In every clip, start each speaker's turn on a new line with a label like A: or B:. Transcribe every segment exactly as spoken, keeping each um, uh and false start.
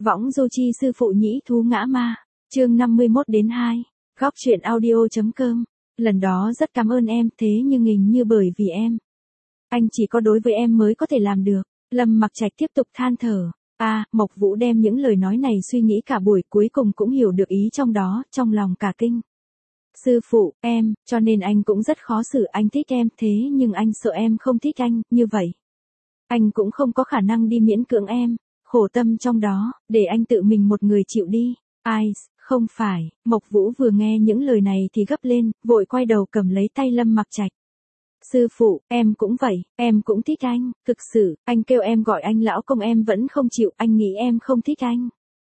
A: Võng du chi sư phụ nhĩ thú ngã ma, chương năm mươi mốt đến hai, góc truyện audio.com. Lần đó rất cảm ơn em, thế nhưng hình như bởi vì em. Anh chỉ có đối với em mới có thể làm được. Lâm Mặc Trạch tiếp tục than thở. À, Mộc Vũ đem những lời nói này suy nghĩ cả buổi, cuối cùng cũng hiểu được ý trong đó, trong lòng cả kinh. Sư phụ, em, cho nên anh cũng rất khó xử, anh thích em, thế nhưng anh sợ em không thích anh, như vậy. Anh cũng không có khả năng đi miễn cưỡng em, khổ tâm trong đó, để anh tự mình một người chịu đi. Ai, không phải, Mộc Vũ vừa nghe những lời này thì gấp lên, vội quay đầu cầm lấy tay Lâm Mặc Trạch. Sư phụ, em cũng vậy, em cũng thích anh, thực sự, anh kêu em gọi anh lão công em vẫn không chịu, anh nghĩ em không thích anh.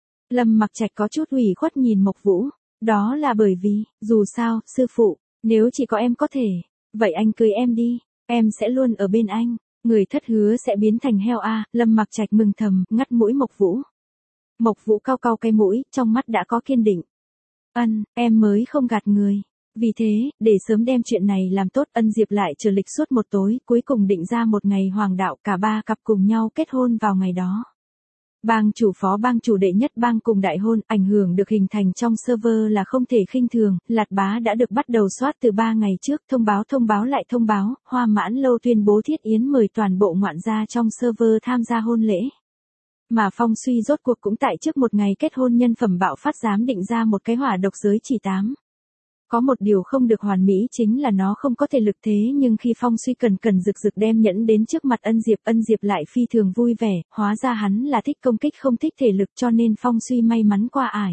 A: Lâm Mặc Trạch có chút ủy khuất nhìn Mộc Vũ, đó là bởi vì, dù sao, sư phụ, nếu chỉ có em có thể, vậy anh cưới em đi, em sẽ luôn ở bên anh, người thất hứa sẽ biến thành heo a. Lâm Mặc Trạch mừng thầm, ngắt mũi Mộc Vũ. Mộc Vũ cau cau cái mũi, trong mắt đã có kiên định. Ân, em mới không gạt người. Vì thế, để sớm đem chuyện này làm tốt, Ân Diệp lại chờ lịch suốt một tối, cuối cùng định ra một ngày hoàng đạo, cả ba cặp cùng nhau kết hôn vào ngày đó. Bang chủ phó bang chủ đệ nhất bang cùng đại hôn, ảnh hưởng được hình thành trong server là không thể khinh thường, Lạt Bá đã được bắt đầu soát từ ba ngày trước, thông báo thông báo lại thông báo, Hoa Mãn Lâu tuyên bố Thiết Yến mời toàn bộ ngoạn gia trong server tham gia hôn lễ. Mà Phong Suy rốt cuộc cũng tại trước một ngày kết hôn nhân phẩm bạo phát dám định ra một cái hỏa độc giới chỉ tám. Có một điều không được hoàn mỹ chính là nó không có thể lực, thế nhưng khi Phong Suy cần cần rực rực đem nhẫn đến trước mặt Ân Diệp, Ân Diệp lại phi thường vui vẻ, hóa ra hắn là thích công kích không thích thể lực, cho nên Phong Suy may mắn qua ải.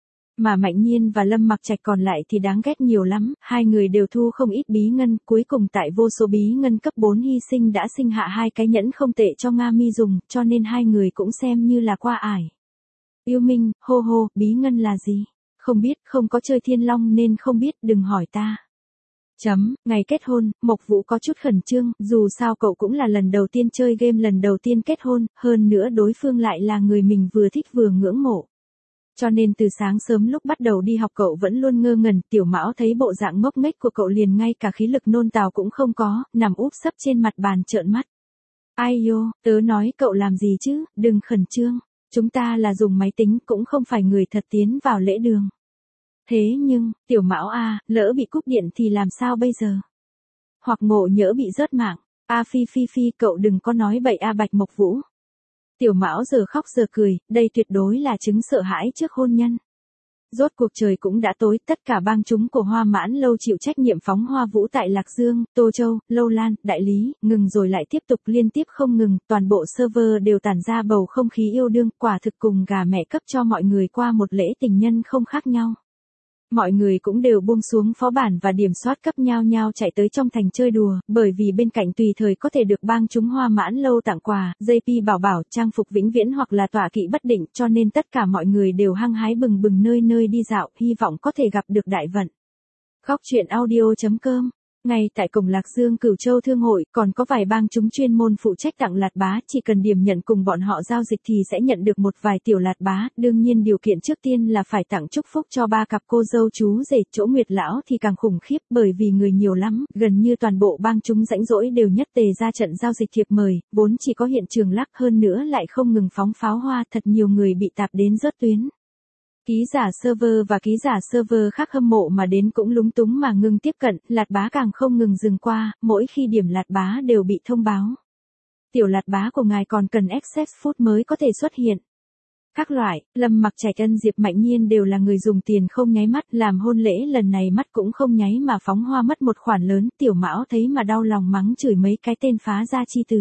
A: Mà Mạnh Nhiên và Lâm Mặc Trạch còn lại thì đáng ghét nhiều lắm, hai người đều thu không ít bí ngân, cuối cùng tại vô số bí ngân cấp bốn hy sinh đã sinh hạ hai cái nhẫn không tệ cho Nga Mi dùng, cho nên hai người cũng xem như là qua ải. Yêu Minh, hô hô, bí ngân là gì? Không biết, không có chơi Thiên Long nên không biết, đừng hỏi ta. Chấm, ngày kết hôn, Mộc Vũ có chút khẩn trương, dù sao cậu cũng là lần đầu tiên chơi game, lần đầu tiên kết hôn, hơn nữa đối phương lại là người mình vừa thích vừa ngưỡng mộ. Cho nên từ sáng sớm lúc bắt đầu đi học cậu vẫn luôn ngơ ngẩn, Tiểu Mão thấy bộ dạng ngốc nghếch của cậu liền ngay cả khí lực nôn tào cũng không có, nằm úp sấp trên mặt bàn trợn mắt. Ai yo, tớ nói cậu làm gì chứ, đừng khẩn trương, chúng ta là dùng máy tính cũng không phải người thật tiến vào lễ đường. Thế nhưng, Tiểu Mão a, lỡ bị cúp điện thì làm sao bây giờ? Hoặc ngộ nhỡ bị rớt mạng, a phi phi phi cậu đừng có nói bậy a. Bạch Mộc Vũ. Tiểu Mão giờ khóc giờ cười, đây tuyệt đối là chứng sợ hãi trước hôn nhân. Rốt cuộc trời cũng đã tối, tất cả bang chúng của Hoa Mãn Lâu chịu trách nhiệm phóng hoa vũ tại Lạc Dương, Tô Châu, Lâu Lan, Đại Lý, ngừng rồi lại tiếp tục liên tiếp không ngừng, toàn bộ server đều tản ra bầu không khí yêu đương, quả thực cùng gà mẹ cấp cho mọi người qua một lễ tình nhân không khác nhau. Mọi người cũng đều buông xuống phó bản và điểm soát cấp nhau nhau chạy tới trong thành chơi đùa, bởi vì bên cạnh tùy thời có thể được bang chúng Hoa Mãn Lâu tặng quà, giê pê bảo bảo, trang phục vĩnh viễn hoặc là tọa kỵ bất định, cho nên tất cả mọi người đều hăng hái bừng bừng nơi nơi đi dạo, hy vọng có thể gặp được đại vận. Góc truyện audio.com. Ngay tại cổng Lạc Dương Cửu Châu Thương hội, còn có vài bang chúng chuyên môn phụ trách tặng Lạt Bá, chỉ cần điểm nhận cùng bọn họ giao dịch thì sẽ nhận được một vài tiểu Lạt Bá, đương nhiên điều kiện trước tiên là phải tặng chúc phúc cho ba cặp cô dâu chú rể. Chỗ Nguyệt lão thì càng khủng khiếp, bởi vì người nhiều lắm, gần như toàn bộ bang chúng rãnh rỗi đều nhất tề ra trận giao dịch thiệp mời, vốn chỉ có hiện trường lắc, hơn nữa lại không ngừng phóng pháo hoa, thật nhiều người bị tạp đến rớt tuyến. Ký giả server và ký giả server khác hâm mộ mà đến cũng lúng túng mà ngừng tiếp cận, Lạt Bá càng không ngừng dừng qua, mỗi khi điểm Lạt Bá đều bị thông báo. Tiểu Lạt Bá của ngài còn cần access phút mới có thể xuất hiện. Các loại, Lâm Mặc Trạch, Ân Diệp, Mạnh Nhiên đều là người dùng tiền không nháy mắt, làm hôn lễ lần này mắt cũng không nháy mà phóng hoa mất một khoản lớn, Tiểu Mão thấy mà đau lòng mắng chửi mấy cái tên phá gia chi tử.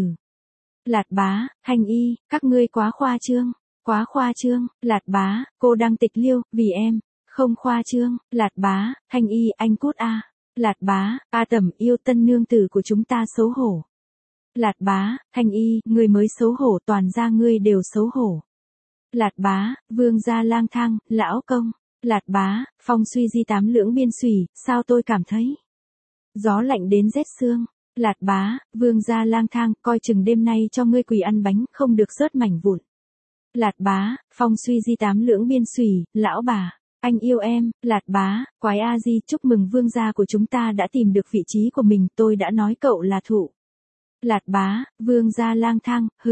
A: Lạt Bá, Hành Y, các ngươi quá khoa trương. Quá khoa trương, Lạt Bá, cô đang tịch liêu, vì em, không khoa trương, Lạt Bá, Hành Y, anh cút a. Lạt Bá, A Tẩm yêu tân nương tử của chúng ta xấu hổ. Lạt Bá, Hành Y, người mới xấu hổ, toàn gia ngươi đều xấu hổ. Lạt Bá, Vương gia lang thang, lão công. Lạt Bá, Phong Suy di tám lưỡng biên xùy, sao tôi cảm thấy gió lạnh đến rét xương. Lạt Bá, Vương gia lang thang, coi chừng đêm nay cho ngươi quỳ ăn bánh, không được rớt mảnh vụn. Lạt Bá, Phong Suy di tám lưỡng biên xùy, lão bà, anh yêu em. Lạt Bá, quái a di, chúc mừng vương gia của chúng ta đã tìm được vị trí của mình, tôi đã nói cậu là thụ. Lạt Bá, Vương gia lang thang, hừ,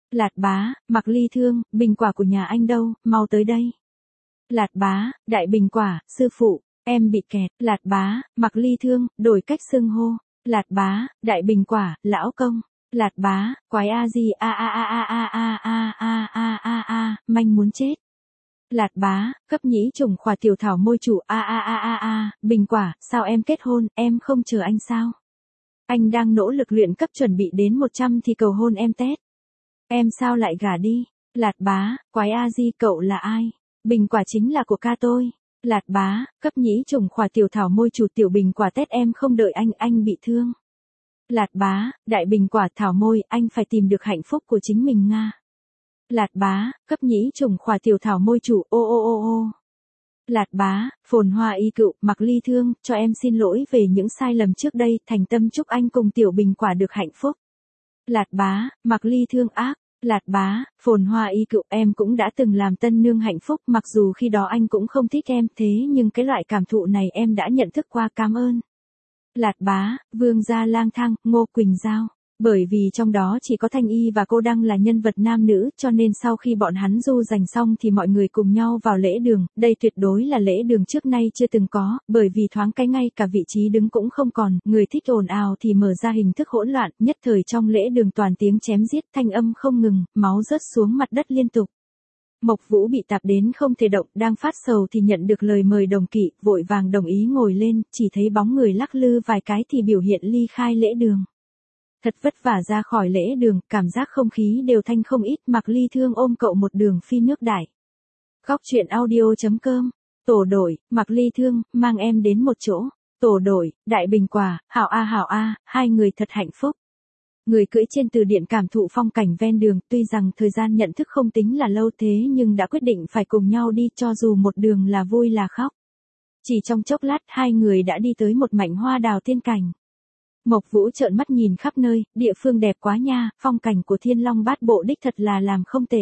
A: Lạt bá, Mạc Ly Thương, bình quả của nhà anh đâu, mau tới đây. Lạt bá, đại bình quả, sư phụ, em bị kẹt. Lạt bá, Mạc Ly Thương, đổi cách xưng hô. Lạt bá, đại bình quả, lão công. Lạt bá, quái a gì a a a a a a a a a a a, manh muốn chết. Lạt bá, cấp nhĩ trùng khỏa tiểu thảo môi chủ a a a a a, bình quả, sao em kết hôn, em không chờ anh sao? Anh đang nỗ lực luyện cấp chuẩn bị đến một trăm thì cầu hôn em tét. Em sao lại gả đi? Lạt bá, quái a di cậu là ai? Bình quả chính là của ca tôi. Lạt bá, cấp nhĩ trùng khỏa tiểu thảo môi chủ tiểu bình quả tét em không đợi anh, anh bị thương. Lạt bá, đại bình quả thảo môi, anh phải tìm được hạnh phúc của chính mình Nga. Lạt bá, cấp nhĩ trùng khỏa tiểu thảo môi chủ, ô ô ô ô. Lạt bá, phồn hoa y cựu, Mạc Ly Thương, cho em xin lỗi về những sai lầm trước đây, thành tâm chúc anh cùng tiểu bình quả được hạnh phúc. Lạt bá, Mạc Ly Thương ác. Lạt bá, phồn hoa y cựu, em cũng đã từng làm tân nương hạnh phúc, mặc dù khi đó anh cũng không thích em, thế nhưng cái loại cảm thụ này em đã nhận thức qua, cảm ơn. Lạt bá, vương gia lang thang, Ngô Quỳnh Giao. Bởi vì trong đó chỉ có Thanh Y và cô Đăng là nhân vật nam nữ, cho nên sau khi bọn hắn du giành xong thì mọi người cùng nhau vào lễ đường, đây tuyệt đối là lễ đường trước nay chưa từng có, bởi vì thoáng cái ngay cả vị trí đứng cũng không còn, người thích ồn ào thì mở ra hình thức hỗn loạn, nhất thời trong lễ đường toàn tiếng chém giết, thanh âm không ngừng, máu rớt xuống mặt đất liên tục. Mộc Vũ bị tạp đến không thể động, đang phát sầu thì nhận được lời mời đồng kỵ, vội vàng đồng ý ngồi lên, chỉ thấy bóng người lắc lư vài cái thì biểu hiện ly khai lễ đường. Thật vất vả ra khỏi lễ đường, cảm giác không khí đều thanh không ít, Mạc Ly Thương ôm cậu một đường phi nước đại. Góc truyện audio chấm com, tổ đổi, Mạc Ly Thương, mang em đến một chỗ. Tổ đổi, đại bình quả, hảo a hảo a, hai người thật hạnh phúc. Người cưỡi trên từ điện cảm thụ phong cảnh ven đường, tuy rằng thời gian nhận thức không tính là lâu thế nhưng đã quyết định phải cùng nhau đi cho dù một đường là vui là khóc. Chỉ trong chốc lát hai người đã đi tới một mảnh hoa đào tiên cảnh. Mộc Vũ trợn mắt nhìn khắp nơi, địa phương đẹp quá nha, phong cảnh của Thiên Long Bát Bộ đích thật là làm không tệ.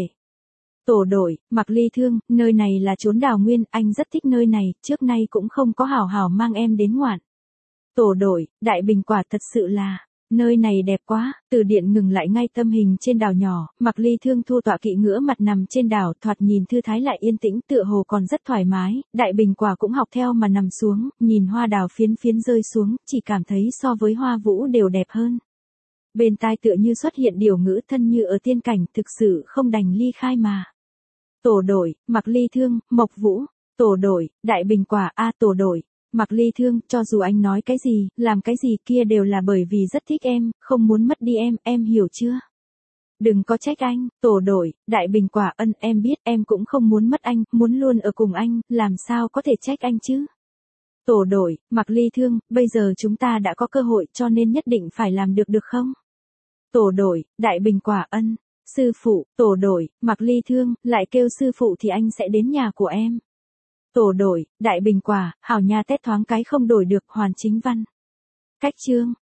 A: Tổ đổi, Mạc Ly Thương, nơi này là chốn đào nguyên, anh rất thích nơi này, trước nay cũng không có hảo hảo mang em đến ngoạn. Tổ đổi, đại bình quả thật sự là, nơi này đẹp quá, từ điện ngừng lại ngay tâm hình trên đảo nhỏ, Mạc Ly Thương thu tọa kỵ ngửa mặt nằm trên đảo, thoạt nhìn thư thái lại yên tĩnh, tựa hồ còn rất thoải mái, đại bình quả cũng học theo mà nằm xuống, nhìn hoa đào phiến phiến rơi xuống, chỉ cảm thấy so với hoa vũ đều đẹp hơn. Bên tai tựa như xuất hiện điều ngữ thân như ở tiên cảnh, thực sự không đành ly khai mà. Tổ đổi, Mạc Ly Thương, Mộc Vũ, tổ đổi, đại bình quả, a tổ đổi. Mạc Ly Thương, cho dù anh nói cái gì, làm cái gì kia đều là bởi vì rất thích em, không muốn mất đi em, em hiểu chưa? Đừng có trách anh, tổ đổi, đại bình quả, ân, em biết, em cũng không muốn mất anh, muốn luôn ở cùng anh, làm sao có thể trách anh chứ? Tổ đổi, Mạc Ly Thương, bây giờ chúng ta đã có cơ hội cho nên nhất định phải làm được được không? Tổ đổi, đại bình quả, ân, sư phụ, tổ đổi, Mạc Ly Thương, lại kêu sư phụ thì anh sẽ đến nhà của em. Tổ đổi, đại bình quả, hảo nha tét thoáng cái không đổi được, hoàn chính văn. Cách chương.